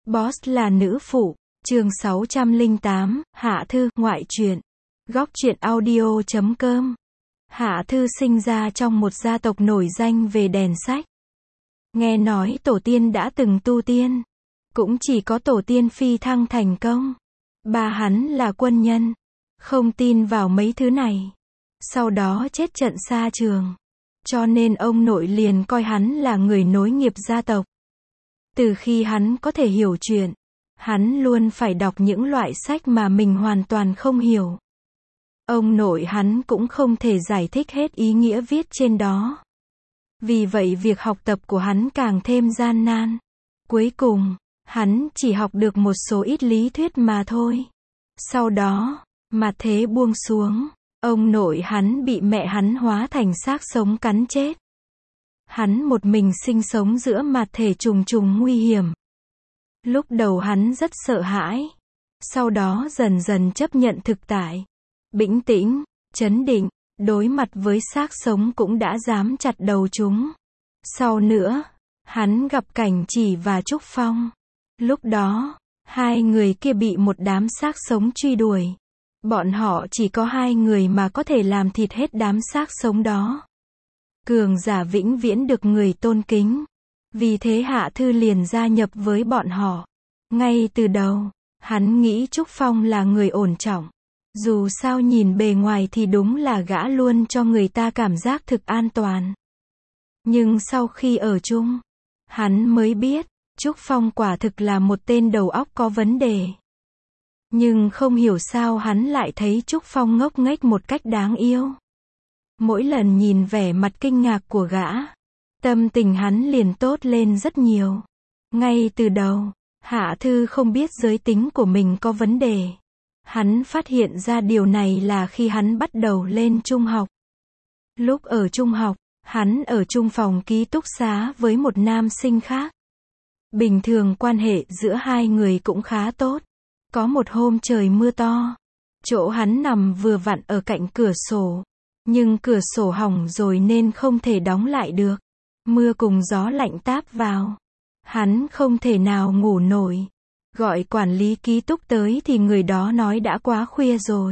Boss là nữ phụ. Chương 608, Hạ Thư, ngoại truyện. Góc truyện audio.com. Hạ Thư sinh ra trong một gia tộc nổi danh về đèn sách. Nghe nói tổ tiên đã từng tu tiên. Cũng chỉ có tổ tiên phi thăng thành công. Ba hắn là quân nhân. Không tin vào mấy thứ này. Sau đó chết trận xa trường. Cho nên ông nội liền coi hắn là người nối nghiệp gia tộc. Từ khi hắn có thể hiểu chuyện, hắn luôn phải đọc những loại sách mà mình hoàn toàn không hiểu. Ông nội hắn cũng không thể giải thích hết ý nghĩa viết trên đó. Vì vậy việc học tập của hắn càng thêm gian nan. Cuối cùng, hắn chỉ học được một số ít lý thuyết mà thôi. Sau đó, mặt thế buông xuống, ông nội hắn bị mẹ hắn hóa thành xác sống cắn chết. Hắn một mình sinh sống giữa mặt thể trùng trùng nguy hiểm. Lúc đầu hắn rất sợ hãi. Sau đó dần dần chấp nhận thực tại. Bĩnh tĩnh, trấn định, đối mặt với xác sống cũng đã dám chặt đầu chúng. Sau nữa, hắn gặp Cảnh Chỉ và Trúc Phong. Lúc đó, hai người kia bị một đám xác sống truy đuổi. Bọn họ chỉ có hai người mà có thể làm thịt hết đám xác sống đó. Cường giả vĩnh viễn được người tôn kính. Vì thế Hạ Thư liền gia nhập với bọn họ. Ngay từ đầu, hắn nghĩ Trúc Phong là người ổn trọng. Dù sao nhìn bề ngoài thì đúng là gã luôn cho người ta cảm giác thực an toàn. Nhưng sau khi ở chung, hắn mới biết, Trúc Phong quả thực là một tên đầu óc có vấn đề. Nhưng không hiểu sao hắn lại thấy Trúc Phong ngốc nghếch một cách đáng yêu. Mỗi lần nhìn vẻ mặt kinh ngạc của gã, tâm tình hắn liền tốt lên rất nhiều. Ngay từ đầu, Hạ Thư không biết giới tính của mình có vấn đề. Hắn phát hiện ra điều này là khi hắn bắt đầu lên trung học. Lúc ở trung học, hắn ở chung phòng ký túc xá với một nam sinh khác. Bình thường quan hệ giữa hai người cũng khá tốt. Có một hôm trời mưa to. Chỗ hắn nằm vừa vặn ở cạnh cửa sổ. Nhưng cửa sổ hỏng rồi nên không thể đóng lại được. Mưa cùng gió lạnh táp vào. Hắn không thể nào ngủ nổi. Gọi quản lý ký túc tới thì người đó nói đã quá khuya rồi.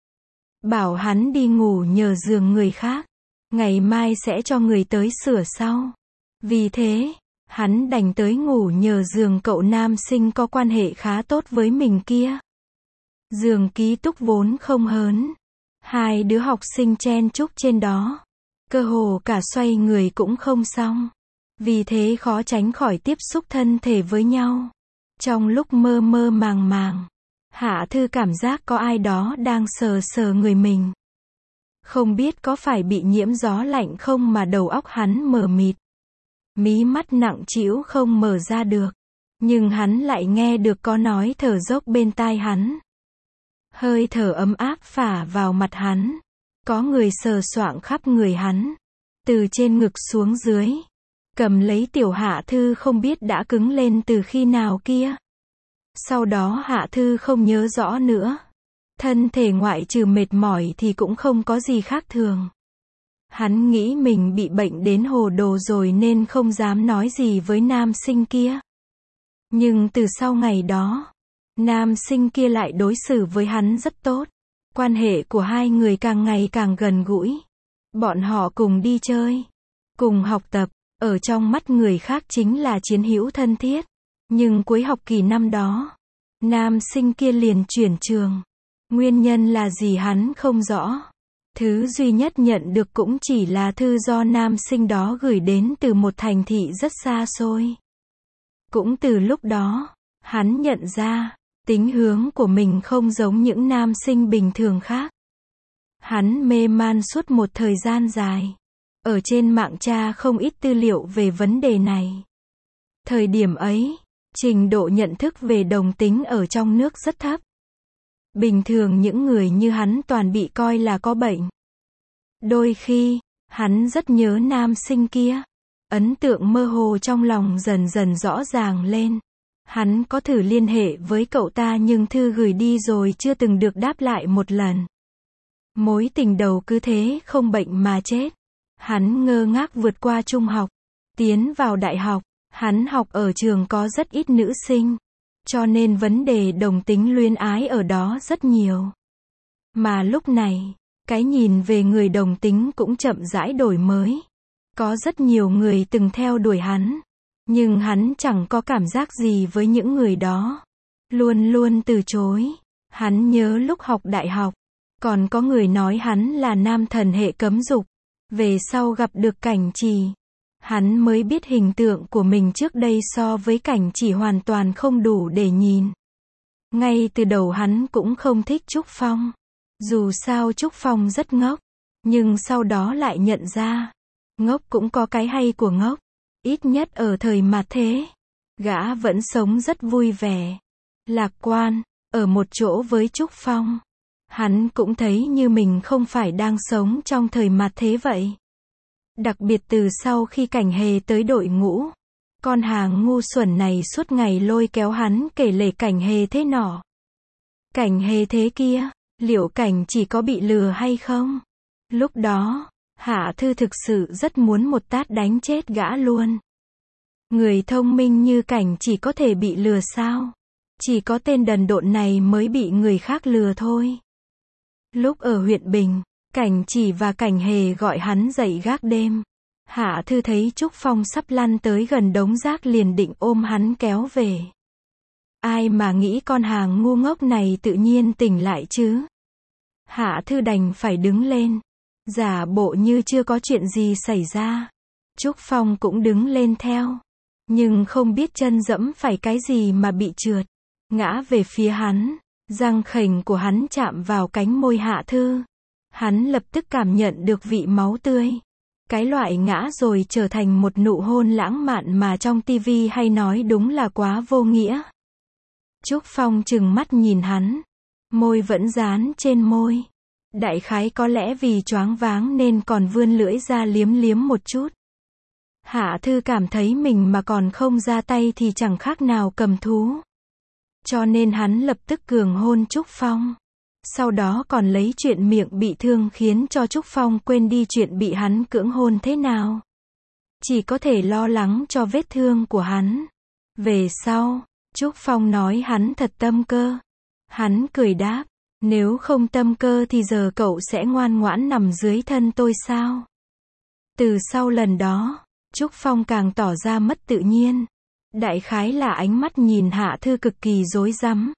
Bảo hắn đi ngủ nhờ giường người khác. Ngày mai sẽ cho người tới sửa sau. Vì thế, hắn đành tới ngủ nhờ giường cậu nam sinh có quan hệ khá tốt với mình kia. Giường ký túc vốn không hớn. Hai đứa học sinh chen chúc trên đó. Cơ hồ cả xoay người cũng không xong. Vì thế khó tránh khỏi tiếp xúc thân thể với nhau. Trong lúc mơ mơ màng màng, Hạ Thư cảm giác có ai đó đang sờ sờ người mình. Không biết có phải bị nhiễm gió lạnh không mà đầu óc hắn mờ mịt. Mí mắt nặng trĩu không mở ra được. Nhưng hắn lại nghe được có nói thở dốc bên tai hắn. Hơi thở ấm áp phả vào mặt hắn. Có người sờ soạng khắp người hắn. Từ trên ngực xuống dưới. Cầm lấy tiểu Hạ Thư không biết đã cứng lên từ khi nào kia. Sau đó Hạ Thư không nhớ rõ nữa. Thân thể ngoại trừ mệt mỏi thì cũng không có gì khác thường. Hắn nghĩ mình bị bệnh đến hồ đồ rồi nên không dám nói gì với nam sinh kia. Nhưng từ sau ngày đó, nam sinh kia lại đối xử với hắn rất tốt. Quan hệ của hai người càng ngày càng gần gũi. Bọn họ cùng đi chơi, cùng học tập, ở trong mắt người khác chính là chiến hữu thân thiết. Nhưng cuối học kỳ năm đó, nam sinh kia liền chuyển trường. Nguyên nhân là gì hắn không rõ. Thứ duy nhất nhận được cũng chỉ là thư do nam sinh đó gửi đến từ một thành thị rất xa xôi. Cũng từ lúc đó, hắn nhận ra, tính hướng của mình không giống những nam sinh bình thường khác. Hắn mê man suốt một thời gian dài. Ở trên mạng tra không ít tư liệu về vấn đề này. Thời điểm ấy, trình độ nhận thức về đồng tính ở trong nước rất thấp. Bình thường những người như hắn toàn bị coi là có bệnh. Đôi khi, hắn rất nhớ nam sinh kia. Ấn tượng mơ hồ trong lòng dần dần rõ ràng lên. Hắn có thử liên hệ với cậu ta nhưng thư gửi đi rồi chưa từng được đáp lại một lần. Mối tình đầu cứ thế không bệnh mà chết. Hắn ngơ ngác vượt qua trung học. Tiến vào đại học, hắn học ở trường có rất ít nữ sinh. cho nên vấn đề đồng tính luyến ái ở đó rất nhiều. Mà lúc này, cái nhìn về người đồng tính cũng chậm rãi đổi mới. Có rất nhiều người từng theo đuổi hắn, nhưng hắn chẳng có cảm giác gì với những người đó. Luôn luôn từ chối. Hắn nhớ lúc học đại học, còn có người nói hắn là nam thần hệ cấm dục. Về sau gặp được Cảnh Trì, hắn mới biết hình tượng của mình trước đây so với Cảnh Trì hoàn toàn không đủ để nhìn. Ngay từ đầu hắn cũng không thích Trúc Phong. Dù sao Trúc Phong rất ngốc, nhưng sau đó lại nhận ra, ngốc cũng có cái hay của ngốc. Ít nhất ở thời mạt thế, gã vẫn sống rất vui vẻ, lạc quan, ở một chỗ với Trúc Phong. Hắn cũng thấy như mình không phải đang sống trong thời mạt thế vậy. Đặc biệt từ sau khi Cảnh Hề tới đội ngũ, con hàng ngu xuẩn này suốt ngày lôi kéo hắn kể lể Cảnh Hề thế nọ, Cảnh Hề thế kia, liệu Cảnh chỉ có bị lừa hay không? Lúc đó, Hạ Thư thực sự rất muốn một tát đánh chết gã luôn. Người thông minh như Cảnh chỉ có thể bị lừa sao? Chỉ có tên đần độn này mới bị người khác lừa thôi. Lúc ở huyện Bình, Cảnh Chỉ và Cảnh Hề gọi hắn dậy gác đêm. Hạ Thư thấy Trúc Phong sắp lăn tới gần đống rác liền định ôm hắn kéo về. Ai mà nghĩ con hàng ngu ngốc này tự nhiên tỉnh lại chứ. Hạ Thư đành phải đứng lên, giả bộ như chưa có chuyện gì xảy ra. Trúc Phong cũng đứng lên theo, nhưng không biết chân dẫm phải cái gì mà bị trượt, ngã về phía hắn. Răng khểnh của hắn chạm vào cánh môi Hạ Thư. Hắn lập tức cảm nhận được vị máu tươi. Cái loại ngã rồi trở thành một nụ hôn lãng mạn mà trong tivi hay nói đúng là quá vô nghĩa. Trúc Phong trừng mắt nhìn hắn, môi vẫn dán trên môi. Đại khái có lẽ vì choáng váng nên còn vươn lưỡi ra liếm liếm một chút. Hạ Thư cảm thấy mình mà còn không ra tay thì chẳng khác nào cầm thú. Cho nên hắn lập tức cường hôn Trúc Phong. Sau đó còn lấy chuyện miệng bị thương khiến cho Trúc Phong quên đi chuyện bị hắn cưỡng hôn thế nào. Chỉ có thể lo lắng cho vết thương của hắn. Về sau, Trúc Phong nói hắn thật tâm cơ. Hắn cười đáp, nếu không tâm cơ thì giờ cậu sẽ ngoan ngoãn nằm dưới thân tôi sao? Từ sau lần đó, Trúc Phong càng tỏ ra mất tự nhiên. Đại khái là ánh mắt nhìn Hạ Thư cực kỳ rối rắm.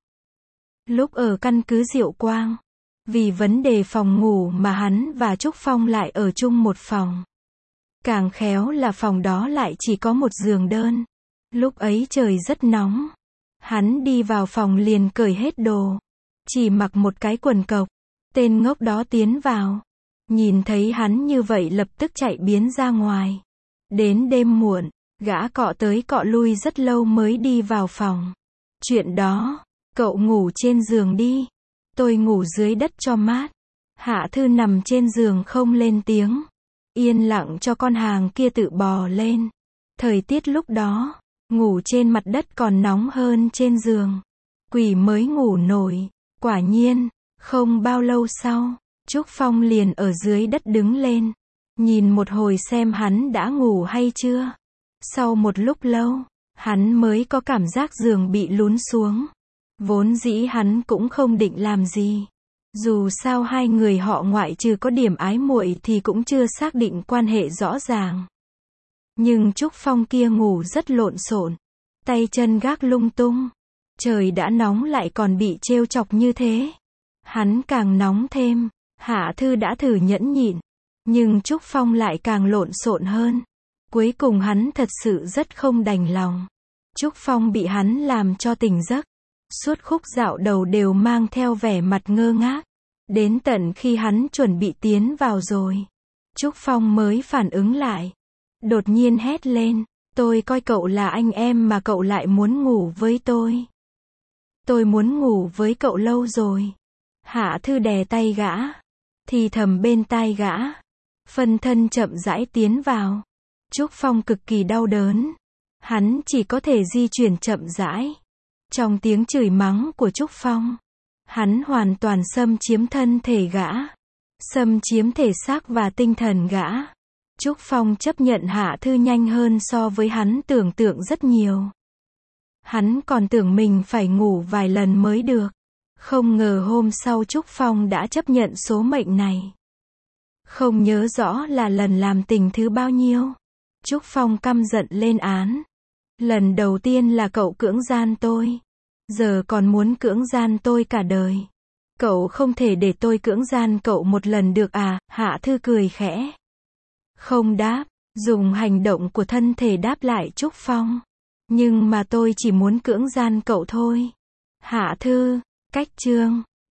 Lúc ở căn cứ Diệu Quang, vì vấn đề phòng ngủ mà hắn và Trúc Phong lại ở chung một phòng. Càng khéo là phòng đó lại chỉ có một giường đơn. Lúc ấy trời rất nóng. Hắn đi vào phòng liền cởi hết đồ. Chỉ mặc một cái quần cộc. Tên ngốc đó tiến vào. Nhìn thấy hắn như vậy lập tức chạy biến ra ngoài. Đến đêm muộn, gã cọ tới cọ lui rất lâu mới đi vào phòng. Chuyện đó, cậu ngủ trên giường đi. Tôi ngủ dưới đất cho mát. Hạ Thư nằm trên giường không lên tiếng. Yên lặng cho con hàng kia tự bò lên. Thời tiết lúc đó, ngủ trên mặt đất còn nóng hơn trên giường. Quỷ mới ngủ nổi. Quả nhiên, không bao lâu sau, Trúc Phong liền ở dưới đất đứng lên. Nhìn một hồi xem hắn đã ngủ hay chưa. Sau một lúc lâu, hắn mới có cảm giác giường bị lún xuống. Vốn dĩ hắn cũng không định làm gì. Dù sao hai người họ ngoại trừ có điểm ái muội thì cũng chưa xác định quan hệ rõ ràng. Nhưng Trúc Phong kia ngủ rất lộn xộn, tay chân gác lung tung. Trời đã nóng lại còn bị trêu chọc như thế. Hắn càng nóng thêm. Hạ Thư đã thử nhẫn nhịn, nhưng Trúc Phong lại càng lộn xộn hơn. Cuối cùng hắn thật sự rất không đành lòng. Trúc Phong bị hắn làm cho tỉnh giấc. Suốt khúc dạo đầu đều mang theo vẻ mặt ngơ ngác. Đến tận khi hắn chuẩn bị tiến vào rồi, Trúc Phong mới phản ứng lại. Đột nhiên hét lên, tôi coi cậu là anh em mà cậu lại muốn ngủ với tôi. Tôi muốn ngủ với cậu lâu rồi. Hạ Thư đè tay gã, thì thầm bên tai gã. Phân thân chậm rãi tiến vào. Trúc Phong cực kỳ đau đớn. Hắn chỉ có thể di chuyển chậm rãi. Trong tiếng chửi mắng của Trúc Phong, hắn hoàn toàn xâm chiếm thân thể gã. Xâm chiếm thể xác và tinh thần gã. Trúc Phong chấp nhận Hạ Thư nhanh hơn so với hắn tưởng tượng rất nhiều. Hắn còn tưởng mình phải ngủ vài lần mới được. Không ngờ hôm sau Trúc Phong đã chấp nhận số mệnh này. Không nhớ rõ là lần làm tình thứ bao nhiêu. Trúc Phong căm giận lên án. Lần đầu tiên là cậu cưỡng gian tôi. Giờ còn muốn cưỡng gian tôi cả đời. Cậu không thể để tôi cưỡng gian cậu một lần được à? Hạ Thư cười khẽ. Không đáp, dùng hành động của thân thể đáp lại Trúc Phong. Nhưng mà tôi chỉ muốn cưỡng gian cậu thôi. Hạ Thư, cách chương